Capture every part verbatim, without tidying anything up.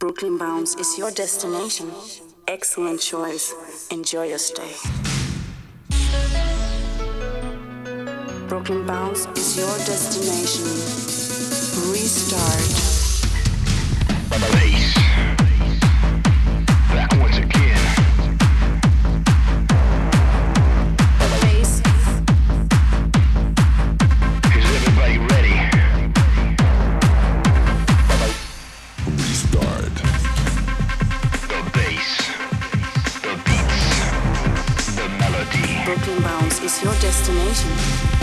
Brooklyn Bounce is your destination. Excellent choice. Enjoy your stay. Brooklyn Bounce is your destination. Restart. Bass. Back once again. The bass. Is everybody ready? Restart. The bass, the beats, the melody. Brooklyn Bounce is your destination.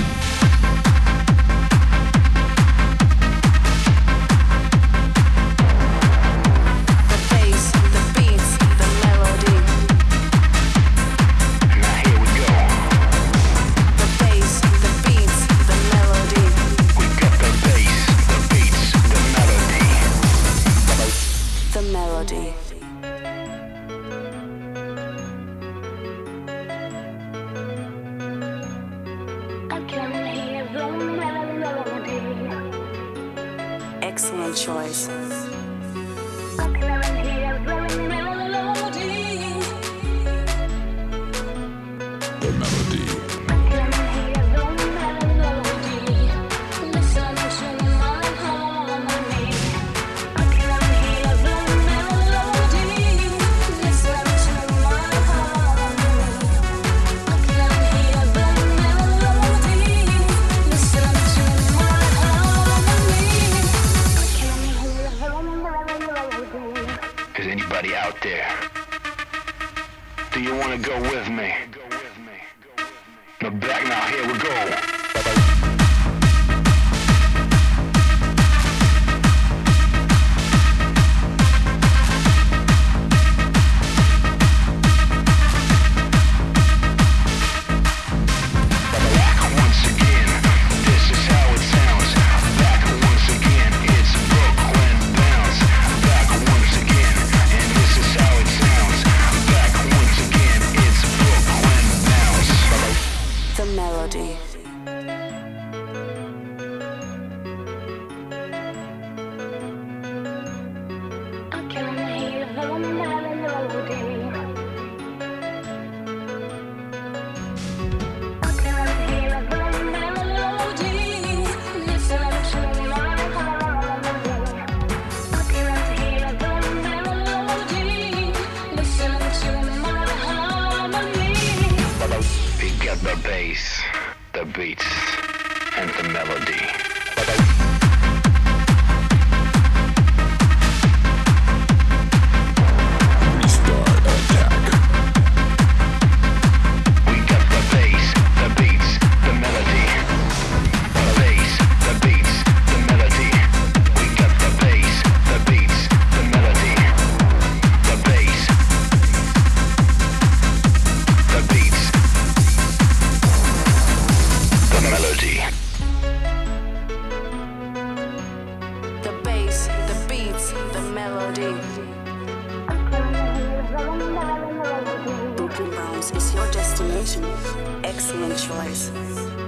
Excellent choice. The melody. Is anybody out there? Do you want to go with me? Now back now, here we go. The melody. The bass, the beats, and the melody. Restart attack. We got the bass, the beats, the melody. The bass, the beats, the melody. We got the bass, the beats, the melody. The bass, the beats, the melody. The bass, the beats, the melody. Brooklyn Bounce is your destination. Excellent choice.